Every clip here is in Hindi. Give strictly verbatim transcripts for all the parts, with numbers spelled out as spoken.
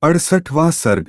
अड़सठवां सर्ग।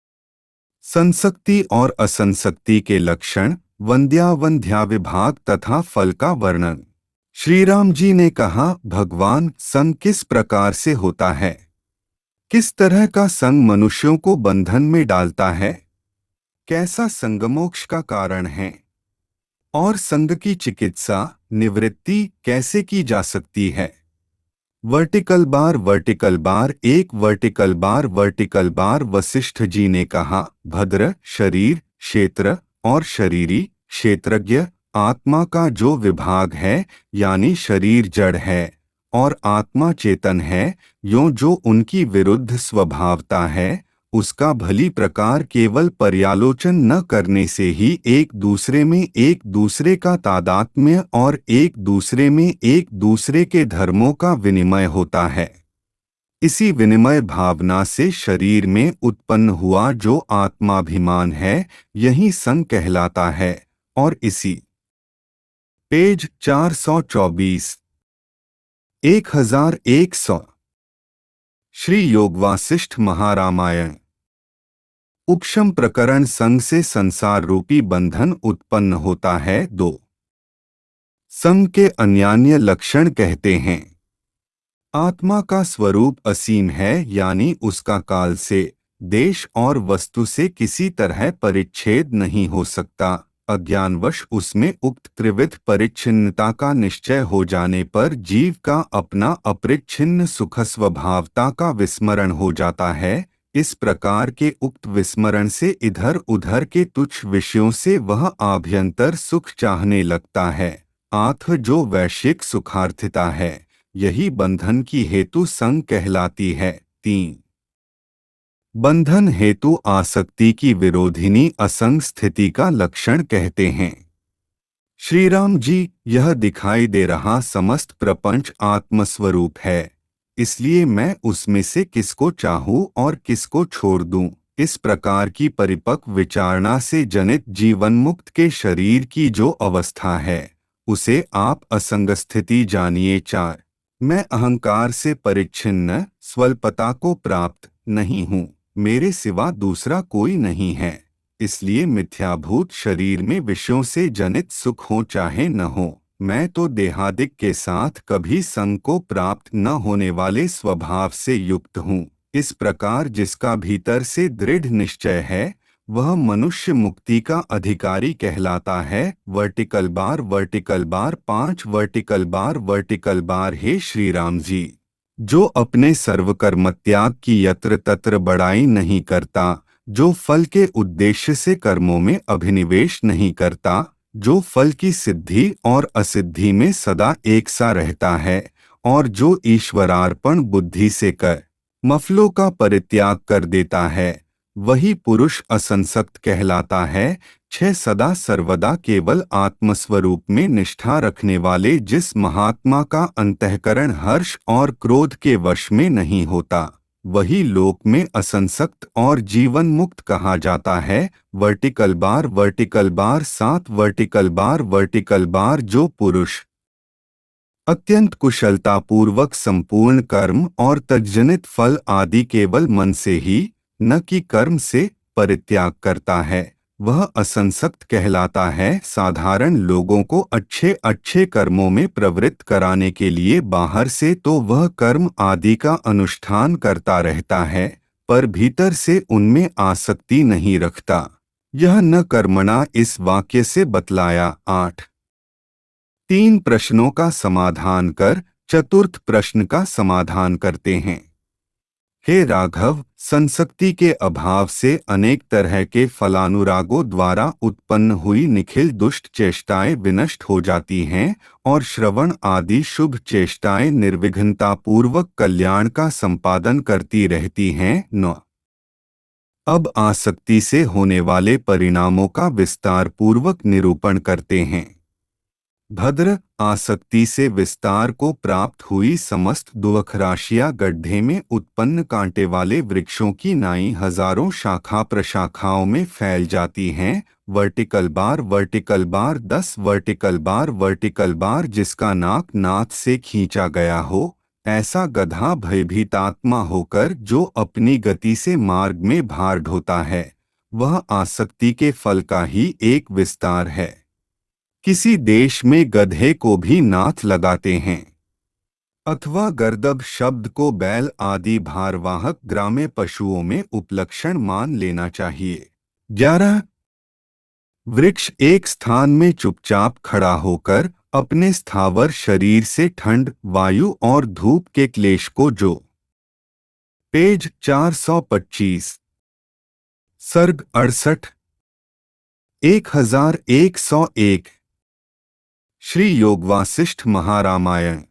संसक्ति और असंसक्ति के लक्षण, वंद्यावंध्या विभाग तथा फल का वर्णन। श्री राम जी ने कहा, भगवान, संग किस प्रकार से होता है? किस तरह का संग मनुष्यों को बंधन में डालता है? कैसा संग मोक्ष का कारण है? और संग की चिकित्सा, निवृत्ति कैसे की जा सकती है? वर्टिकल बार वर्टिकल बार एक vertical bar vertical bar Vashishtha ji ने कहा, भद्र, शरीर, क्षेत्र और शरीरी, क्षेत्रज्ञ, आत्मा का जो विभाग है, यानी शरीर जड़ है और आत्मा चेतन है, यों जो उनकी विरुद्ध स्वभावता है, उसका भली प्रकार केवल पर्यालोचन न करने से ही एक दूसरे में एक दूसरे का तादात्म्य और एक दूसरे में एक दूसरे के धर्मों का विनिमय होता है। इसी विनिमय भावना से शरीर में उत्पन्न हुआ जो आत्माभिमान है, यही संग कहलाता है। और इसी पेज चार सौ चौबीस एक हजार एक सौ श्री योगवासिष्ठ महारामायण। उपशम प्रकरण। संग से संसार रूपी बंधन उत्पन्न होता है। दो संग के अन्यान्य लक्षण कहते हैं। आत्मा का स्वरूप असीम है, यानी उसका काल से, देश और वस्तु से किसी तरह परिच्छेद नहीं हो सकता। अज्ञानवश उसमें उक्त त्रिविध परिच्छिन्नता का निश्चय हो जाने पर जीव का अपना अपरिच्छिन्न सुख स्वभावता का विस्मरण हो जाता है। इस प्रकार के उक्त विस्मरण से इधर उधर के तुच्छ विषयों से वह आभ्यंतर सुख चाहने लगता है। आथ जो वैश्विक सुखार्थिता है, यही बंधन की हेतु संग कहलाती है। तीन बंधन हेतु आसक्ति की विरोधिनी असंग स्थिति का लक्षण कहते हैं। श्री राम जी, यह दिखाई दे रहा समस्त प्रपंच आत्मस्वरूप है, इसलिए मैं उसमें से किसको चाहूं और किसको छोड़ दूं, इस प्रकार की परिपक्व विचारणा से जनित जीवन मुक्त के शरीर की जो अवस्था है, उसे आप असंग स्थिति जानिए। चार मैं अहंकार से परिच्छिन्न स्वल्पता को प्राप्त नहीं हूँ, मेरे सिवा दूसरा कोई नहीं है, इसलिए मिथ्याभूत शरीर में विषयों से जनित सुख हो चाहे न हो, मैं तो देहादिक के साथ कभी संग को प्राप्त न होने वाले स्वभाव से युक्त हूँ। इस प्रकार जिसका भीतर से दृढ़ निश्चय है, वह मनुष्य मुक्ति का अधिकारी कहलाता है। वर्टिकल बार वर्टिकल बार पांच वर्टिकल बार वर्टिकल बार हे श्री राम जी, जो अपने सर्वकर्म त्याग की यत्र तत्र बड़ाई नहीं करता, जो फल के उद्देश्य से कर्मों में अभिनिवेश नहीं करता, जो फल की सिद्धि और असिद्धि में सदा एक सा रहता है, और जो ईश्वरार्पण बुद्धि से कर मफलों का परित्याग कर देता है, वही पुरुष असंसक्त कहलाता है। छह सदा सर्वदा केवल आत्मस्वरूप में निष्ठा रखने वाले जिस महात्मा का अंतःकरण हर्ष और क्रोध के वश में नहीं होता, वही लोक में असंसक्त और जीवन मुक्त कहा जाता है। वर्टिकल बार वर्टिकल बार सात वर्टिकल बार वर्टिकल बार जो पुरुष अत्यंत कुशलता पूर्वक संपूर्ण कर्म और तज्जनित फल आदि केवल मन से ही, न कि कर्म से, परित्याग करता है, वह असंसक्त कहलाता है। साधारण लोगों को अच्छे अच्छे कर्मों में प्रवृत्त कराने के लिए बाहर से तो वह कर्म आदि का अनुष्ठान करता रहता है, पर भीतर से उनमें आसक्ति नहीं रखता। यह न कर्मणा इस वाक्य से बतलाया। आठ तीन प्रश्नों का समाधान कर चतुर्थ प्रश्न का समाधान करते हैं। हे राघव, संसक्ति के अभाव से अनेक तरह के फलानुरागों द्वारा उत्पन्न हुई निखिल दुष्ट चेष्टाएं विनष्ट हो जाती हैं और श्रवण आदि शुभ चेष्टाएं निर्विघ्नता पूर्वक कल्याण का संपादन करती रहती हैं। नौ अब आसक्ति से होने वाले परिणामों का विस्तार पूर्वक निरूपण करते हैं। भद्र, आसक्ति से विस्तार को प्राप्त हुई समस्त दुअखराशियां गड्ढे में उत्पन्न कांटे वाले वृक्षों की नाई हजारों शाखा प्रशाखाओं में फैल जाती हैं। वर्टिकल बार वर्टिकल बार दस वर्टिकल बार वर्टिकल बार जिसका नाक नाथ से खींचा गया हो, ऐसा गधा भयभीत आत्मा होकर जो अपनी गति से मार्ग में भार ढोता है, वह आसक्ति के फल का ही एक विस्तार है। किसी देश में गधे को भी नाथ लगाते हैं, अथवा गर्दभ शब्द को बैल आदि भारवाहक ग्राम्य पशुओं में उपलक्षण मान लेना चाहिए। ग्यारह। वृक्ष एक स्थान में चुपचाप खड़ा होकर अपने स्थावर शरीर से ठंड, वायु और धूप के क्लेश को जो। पेज चार सौ पच्चीस। सर्ग अड़सठ। एक हजार एक सौ एक। श्री योग वासिष्ठ महारामायण।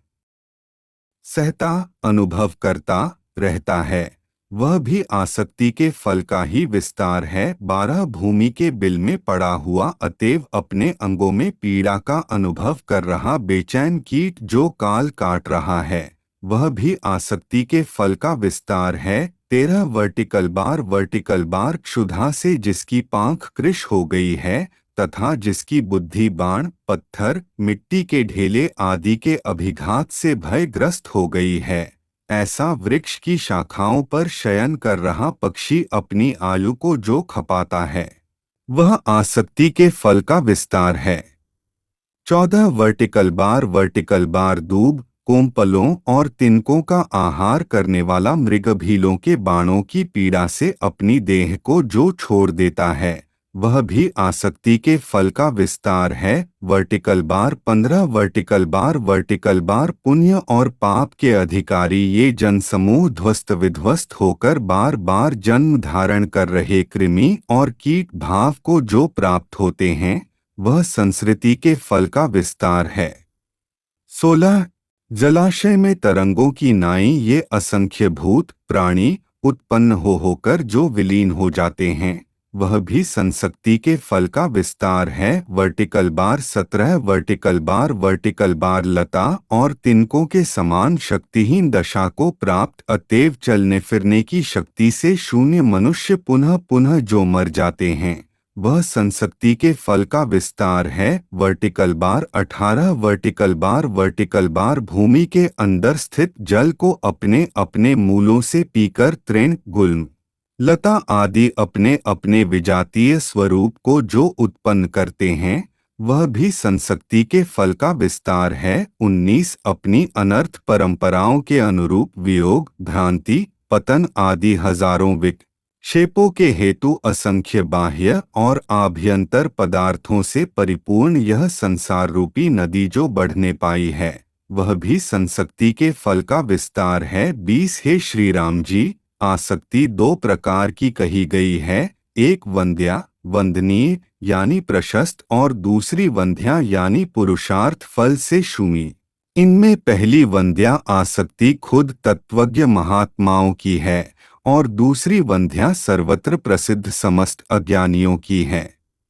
सहता, अनुभव करता रहता है, वह भी आसक्ति के फल का ही विस्तार है। बारह भूमि के बिल में पड़ा हुआ अतएव अपने अंगों में पीड़ा का अनुभव कर रहा बेचैन कीट जो काल काट रहा है, वह भी आसक्ति के फल का विस्तार है। तेरह वर्टिकल बार वर्टिकल बार क्षुधा से जिसकी पांख कृश हो गई है तथा जिसकी बुद्धि बाण, पत्थर, मिट्टी के ढेले आदि के अभिघात से भयग्रस्त हो गई है, ऐसा वृक्ष की शाखाओं पर शयन कर रहा पक्षी अपनी आयु को जो खपाता है, वह आसक्ति के फल का विस्तार है। चौदह वर्टिकल बार वर्टिकल बार दूब, कोमपलों और तिनकों का आहार करने वाला मृग भीलों के बाणों की पीड़ा से अपनी देह को जो छोड़ देता है, वह भी आसक्ति के फल का विस्तार है। वर्टिकल बार पंद्रह वर्टिकल बार वर्टिकल बार पुण्य और पाप के अधिकारी ये जनसमूह ध्वस्त विध्वस्त होकर बार बार जन्म धारण कर रहे कृमि और कीट भाव को जो प्राप्त होते हैं, वह संस्कृति के फल का विस्तार है। सोलह। जलाशय में तरंगों की नाई ये असंख्य भूत प्राणी उत्पन्न हो होकर जो विलीन हो जाते हैं, वह भी संसक्ति के फल का विस्तार है। वर्टिकल बार सत्रह वर्टिकल बार वर्टिकल बार लता और तिनकों के समान शक्तिहीन दशा को प्राप्त अतएव चलने फिरने की शक्ति से शून्य मनुष्य पुनः पुनः जो मर जाते हैं, वह संसक्ति के फल का विस्तार है। वर्टिकल बार अठारह वर्टिकल बार वर्टिकल बार भूमि के अंदर स्थित जल को अपने अपने मूलों से पीकर तृण, गुल्म, लता आदि अपने अपने विजातीय स्वरूप को जो उत्पन्न करते हैं, वह भी संसक्ति के फल का विस्तार है। उन्नीस। अपनी अनर्थ परंपराओं के अनुरूप वियोग, भ्रांति, पतन आदि हजारों विक्षेपों के हेतु असंख्य बाह्य और आभ्यंतर पदार्थों से परिपूर्ण यह संसार रूपी नदी जो बढ़ने पाई है, वह भी संसक्ति के फल का विस्तार है। बीस। हे श्री राम जी, आसक्ति दो प्रकार की कही गई है, एक वंद्या वंदनीय यानी प्रशस्त और दूसरी वंध्या यानी पुरुषार्थ फल से शूमी। इनमें पहली वंध्या आसक्ति खुद तत्वज्ञ महात्माओं की है और दूसरी वंध्या सर्वत्र प्रसिद्ध समस्त अज्ञानियों की है।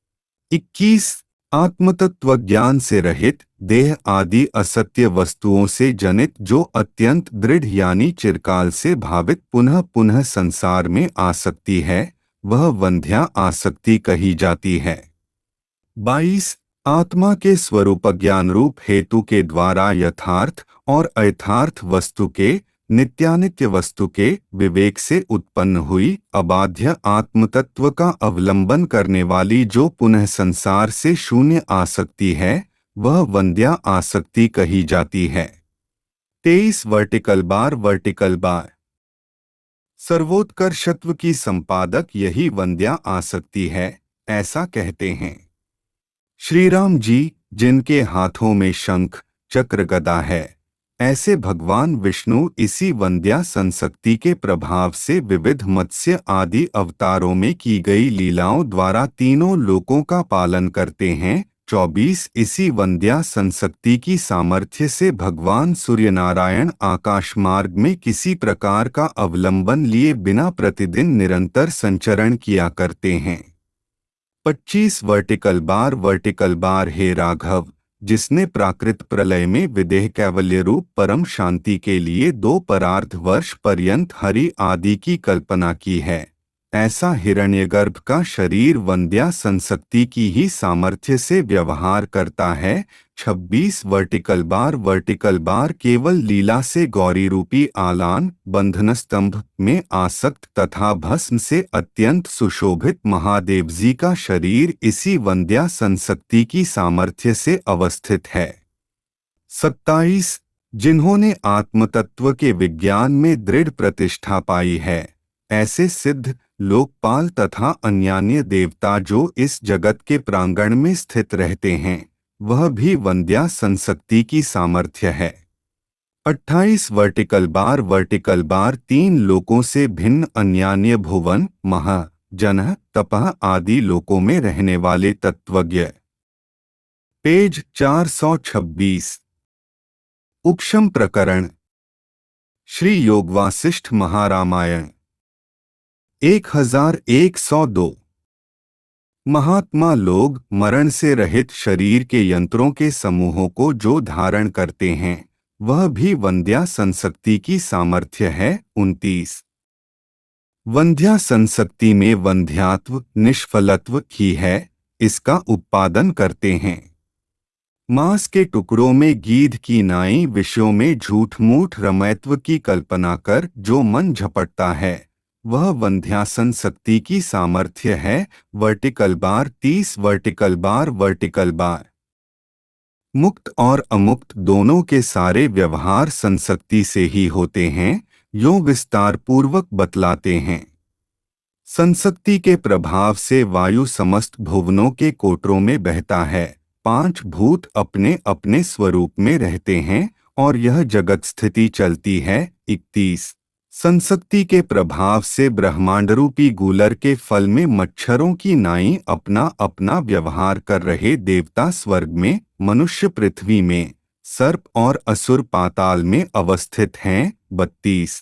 इक्कीस। आत्मतत्व ज्ञान से रहित देह आदि असत्य वस्तुओं से जनित जो अत्यंत दृढ़ यानी चिरकाल से भावित पुनः पुनः संसार में आसक्ति है, वह वंध्या आसक्ति कही जाती है। बाईस। आत्मा के स्वरूप ज्ञान रूप हेतु के द्वारा यथार्थ और अयथार्थ वस्तु के, नित्यानित्य वस्तु के विवेक से उत्पन्न हुई अबाध्य आत्मतत्व का अवलंबन करने वाली जो पुनः संसार से शून्य आसक्ति है, वह वंद्या आसक्ति कही जाती है। तेईस वर्टिकल बार वर्टिकल बार सर्वोत्कर्षत्व की संपादक यही वंद्या आसक्ति है, ऐसा कहते हैं। श्री राम जी, जिनके हाथों में शंख चक्र गदा है, ऐसे भगवान विष्णु इसी वंद्या संसक्ति के प्रभाव से विविध मत्स्य आदि अवतारों में की गई लीलाओं द्वारा तीनों लोकों का पालन करते हैं। चौबीस। इसी वंद्या संसक्ति की सामर्थ्य से भगवान सूर्यनारायण आकाश मार्ग में किसी प्रकार का अवलंबन लिए बिना प्रतिदिन निरंतर संचरण किया करते हैं। पच्चीस वर्टिकल बार वर्टिकल बार हे राघव, जिसने प्राकृत प्रलय में विदेह कैवल्य रूप परम शांति के लिए दो परार्ध वर्ष पर्यंत हरि आदि की कल्पना की है, ऐसा हिरण्यगर्भ का शरीर वंद्या संशक्ति की ही सामर्थ्य से व्यवहार करता है। छब्बीस वर्टिकल बार वर्टिकल बार केवल लीला से गौरी रूपी आलान बंधन स्तंभ में आसक्त तथा भस्म से अत्यंत सुशोभित महादेव जी का शरीर इसी वंद्या संशक्ति की सामर्थ्य से अवस्थित है। सत्ताईस जिन्होंने आत्मतत्व के विज्ञान में दृढ़ प्रतिष्ठा पाई है, ऐसे सिद्ध लोकपाल तथा अन्यान्य देवता जो इस जगत के प्रांगण में स्थित रहते हैं, वह भी वंद्या संशक्ति की सामर्थ्य है। अट्ठाईस वर्टिकल बार वर्टिकल बार तीन लोकों से भिन्न अन्यान्य भुवन महा जन तपह आदि लोकों में रहने वाले तत्वज्ञ। पेज चार सौ छब्बीस। उपशम प्रकरण श्री योग वासिष्ठ महारामायण एक हजार एक सौ दो। महात्मा लोग मरण से रहित शरीर के यंत्रों के समूहों को जो धारण करते हैं, वह भी वंद्या संशक्ति की सामर्थ्य है। उनतीस वंद्या संशक्ति में वंध्यात्व निष्फलत्व ही है, इसका उत्पादन करते हैं। मांस के टुकड़ों में गीध की नाई विषयों में झूठ मूठ रमैत्व की कल्पना कर जो मन झपटता है, वह वंध्यासन शक्ति की सामर्थ्य है। वर्टिकल बार तीस वर्टिकल बार वर्टिकल बार मुक्त और अमुक्त दोनों के सारे व्यवहार संशक्ति से ही होते हैं, यो विस्तार पूर्वक बतलाते हैं। संशक्ति के प्रभाव से वायु समस्त भुवनों के कोटरों में बहता है। पांच भूत अपने अपने स्वरूप में रहते हैं और यह जगत स्थिति चलती है। इकतीस संशक्ति के प्रभाव से ब्रह्मांडरूपी गूलर के फल में मच्छरों की नाई अपना अपना व्यवहार कर रहे देवता स्वर्ग में, मनुष्य पृथ्वी में, सर्प और असुर पाताल में अवस्थित हैं। बत्तीस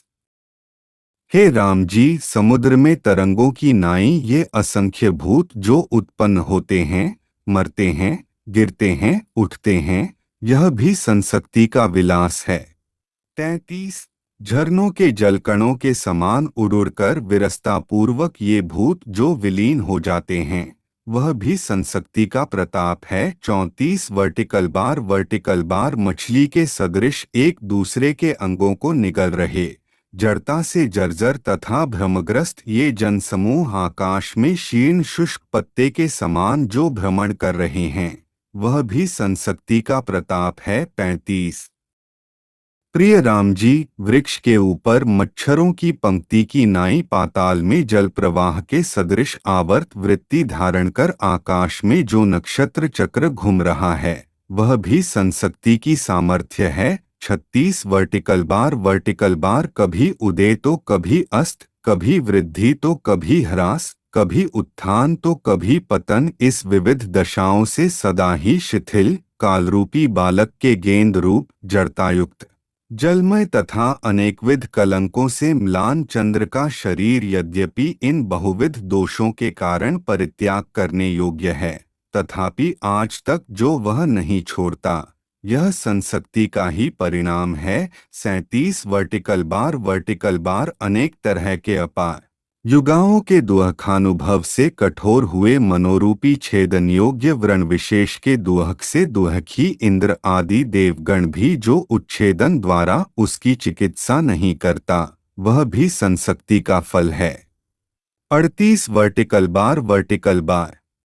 हे राम जी, समुद्र में तरंगों की नाई ये असंख्य भूत जो उत्पन्न होते हैं, मरते हैं, गिरते हैं, उठते हैं, यह भी संशक्ति का विलास है। तैंतीस झरनों के जलकणों के समान उड़ुड़कर विरसता पूर्वक ये भूत जो विलीन हो जाते हैं, वह भी संशक्ति का प्रताप है। चौंतीस वर्टिकल बार वर्टिकल बार मछली के सदृश एक दूसरे के अंगों को निगल रहे, जड़ता से जर्जर तथा भ्रमग्रस्त ये जनसमूह आकाश में शीर्ण शुष्क पत्ते के समान जो भ्रमण कर रहे हैं, वह भी संशक्ति का प्रताप है। पैंतीस प्रिय राम जी, वृक्ष के ऊपर मच्छरों की पंक्ति की नाई पाताल में जल प्रवाह के सदृश आवर्त वृत्ति धारण कर आकाश में जो नक्षत्र चक्र घूम रहा है, वह भी संशक्ति की सामर्थ्य है। छत्तीस वर्टिकल बार वर्टिकल बार कभी उदय तो कभी अस्त, कभी वृद्धि तो कभी ह्रास, कभी उत्थान तो कभी पतन, इस विविध दशाओं से सदा ही शिथिल कालरूपी बालक के गेंद रूप जड़तायुक्त जलमय तथा अनेकविध कलंकों से म्लान चंद्र का शरीर यद्यपि इन बहुविध दोषों के कारण परित्याग करने योग्य है, तथापि आज तक जो वह नहीं छोड़ता, यह संशक्ति का ही परिणाम है। सैंतीस वर्टिकल बार वर्टिकल बार अनेक तरह के अपार युगाओं के दुहखानुभव से कठोर हुए मनोरूपी छेदन योग्य व्रण विशेष के दुहक से दुहखी इंद्र आदि देवगण भी जो उच्छेदन द्वारा उसकी चिकित्सा नहीं करता, वह भी संशक्ति का फल है। अड़तीस वर्टिकल बार वर्टिकल बार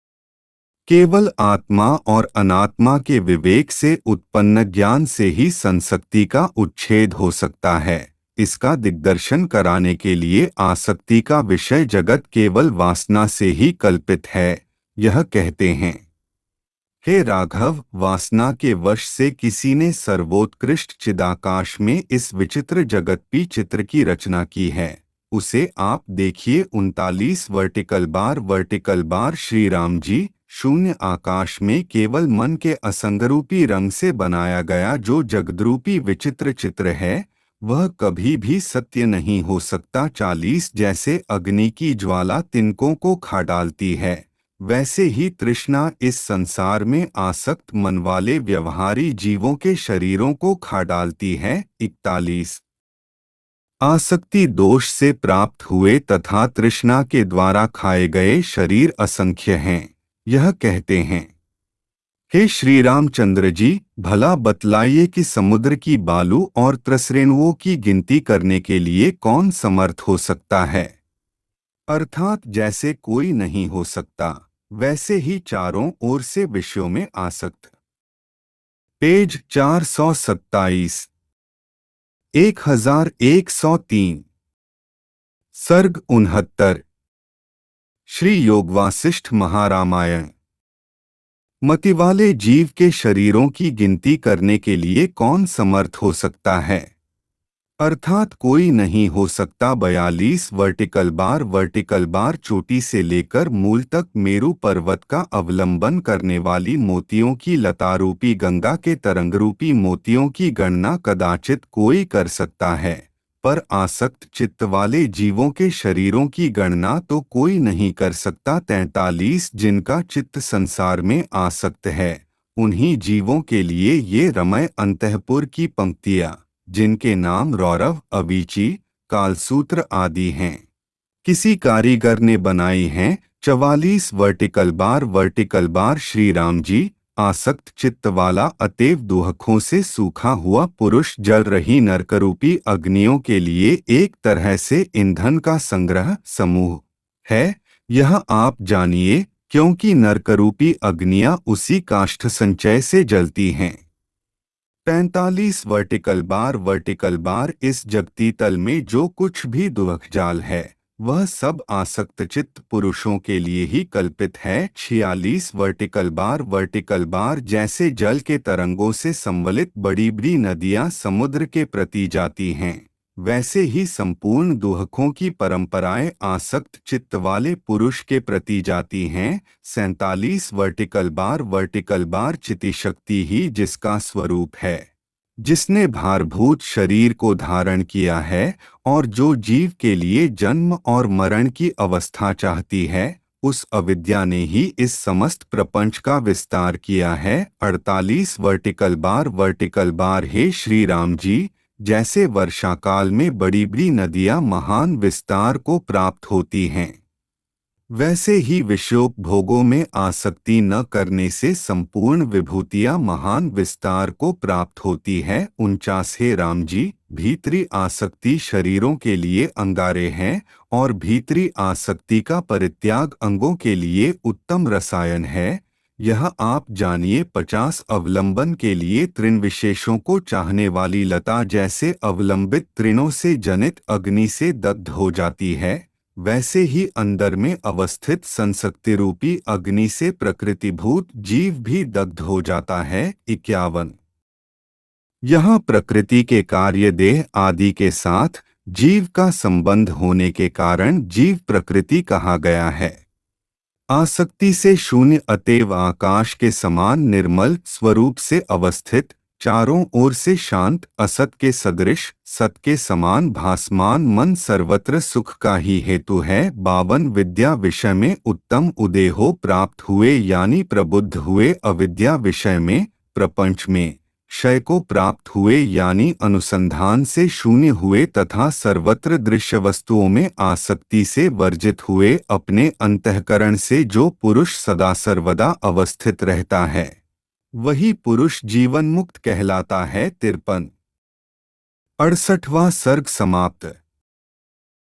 केवल आत्मा और अनात्मा के विवेक से उत्पन्न ज्ञान से ही संशक्ति का उच्छेद हो सकता है। इसका दिग्दर्शन कराने के लिए आसक्ति का विषय जगत केवल वासना से ही कल्पित है। यह कहते हैं, हे राघव, वासना के वश से किसी ने सर्वोत्कृष्ट चिदाकाश में इस विचित्र जगत की चित्र की रचना की है, उसे आप देखिए। उनतालीस vertical bar vertical bar Shri Ram ji, शून्य आकाश में केवल मन के असंगरूपी रंग से बनाया गया जो जगद्रूपी विचित्र चित्र है, वह कभी भी सत्य नहीं हो सकता। चालीस जैसे अग्नि की ज्वाला तिनकों को खा डालती है, वैसे ही तृष्णा इस संसार में आसक्त मन वाले व्यवहारी जीवों के शरीरों को खा डालती है। इकतालीस आसक्ति दोष से प्राप्त हुए तथा तृष्णा के द्वारा खाए गए शरीर असंख्य हैं। यह कहते हैं, हे श्री रामचंद्र जी, भला बतलाइए कि समुद्र की बालू और त्रसरेणुओं की गिनती करने के लिए कौन समर्थ हो सकता है। अर्थात जैसे कोई नहीं हो सकता, वैसे ही चारों ओर से विषयों में आसक्त। पेज चार सौ सत्ताईस। एक हजार एक सौ तीन। सर्ग उनहत्तर। श्री योग वासिष्ठ महारामायण। मतिवाले जीव के शरीरों की गिनती करने के लिए कौन समर्थ हो सकता है। अर्थात कोई नहीं हो सकता। बयालीस वर्टिकल बार वर्टिकल बार चोटी से लेकर मूल तक मेरु पर्वत का अवलंबन करने वाली मोतियों की लतारूपी गंगा के तरंगरूपी मोतियों की गणना कदाचित कोई कर सकता है, पर आसक्त चित्त वाले जीवों के शरीरों की गणना तो कोई नहीं कर सकता। तैंतालीस जिनका चित्त संसार में आसक्त है, उन्हीं जीवों के लिए ये रमय अंतःपुर की पंक्तियां, जिनके नाम रौरव, अवीची, कालसूत्र आदि हैं, किसी कारीगर ने बनाई हैं। चवालीस vertical bar vertical bar. Shri Ram ji, आसक्त चित्त वाला अतएव दुहखों से सूखा हुआ पुरुष जल रही नरकरूपी अग्नियों के लिए एक तरह से ईंधन का संग्रह समूह है, यह आप जानिए, क्योंकि नरकरूपी अग्नियां उसी काष्ठ संचय से जलती हैं। पैंतालीस वर्टिकल बार वर्टिकल बार। इस जगती तल में जो कुछ भी दुवखजाल है, वह सब आसक्त चित्त पुरुषों के लिए ही कल्पित है। छियालीस वर्टिकल बार वर्टिकल बार। जैसे जल के तरंगों से संवलित बड़ी बड़ी नदियां समुद्र के प्रति जाती हैं, वैसे ही संपूर्ण दुहकों की परंपराएं आसक्त चित्त वाले पुरुष के प्रति जाती हैं। सैंतालीस वर्टिकल बार वर्टिकल बार। चिति शक्ति ही जिसका स्वरूप है, जिसने भारभूत शरीर को धारण किया है और जो जीव के लिए जन्म और मरण की अवस्था चाहती है, उस अविद्या ने ही इस समस्त प्रपंच का विस्तार किया है। अड़तालीस वर्टिकल बार वर्टिकल बार। हे श्री राम जी, जैसे वर्षा काल में बड़ी बड़ी नदियां महान विस्तार को प्राप्त होती हैं, वैसे ही विषयोपभोगों में आसक्ति न करने से संपूर्ण विभूतियां महान विस्तार को प्राप्त होती है। उनचास। हे राम जी, भीतरी आसक्ति शरीरों के लिए अंगारे हैं और भीतरी आसक्ति का परित्याग अंगों के लिए उत्तम रसायन है, यह आप जानिए। पचास। अवलंबन के लिए तृण विशेषों को चाहने वाली लता जैसे अवलंबित तृणों से जनित अग्नि से दग्ध हो जाती है, वैसे ही अंदर में अवस्थित संसक्ति रूपी अग्नि से प्रकृतिभूत जीव भी दग्ध हो जाता है। इक्यावन। यहाँ प्रकृति के कार्य देह आदि के साथ जीव का संबंध होने के कारण जीव प्रकृति कहा गया है। आसक्ति से शून्य अतएव आकाश के समान निर्मल स्वरूप से अवस्थित, चारों ओर से शांत, असत के सदृश, सत के समान भासमान मन सर्वत्र सुख का ही हेतु है। बावन। विद्या विषय में उत्तम उदय हो प्राप्त हुए, यानी प्रबुद्ध हुए। अविद्या विषय में, प्रपंच में क्षय को प्राप्त हुए, यानी अनुसंधान से शून्य हुए तथा सर्वत्र दृश्य वस्तुओं में आसक्ति से वर्जित हुए। अपने अंतःकरण से जो पुरुष सदा सर्वदा अवस्थित रहता है, वही पुरुष जीवन मुक्त कहलाता है। तिरपन। अड़सठवां सर्ग समाप्त।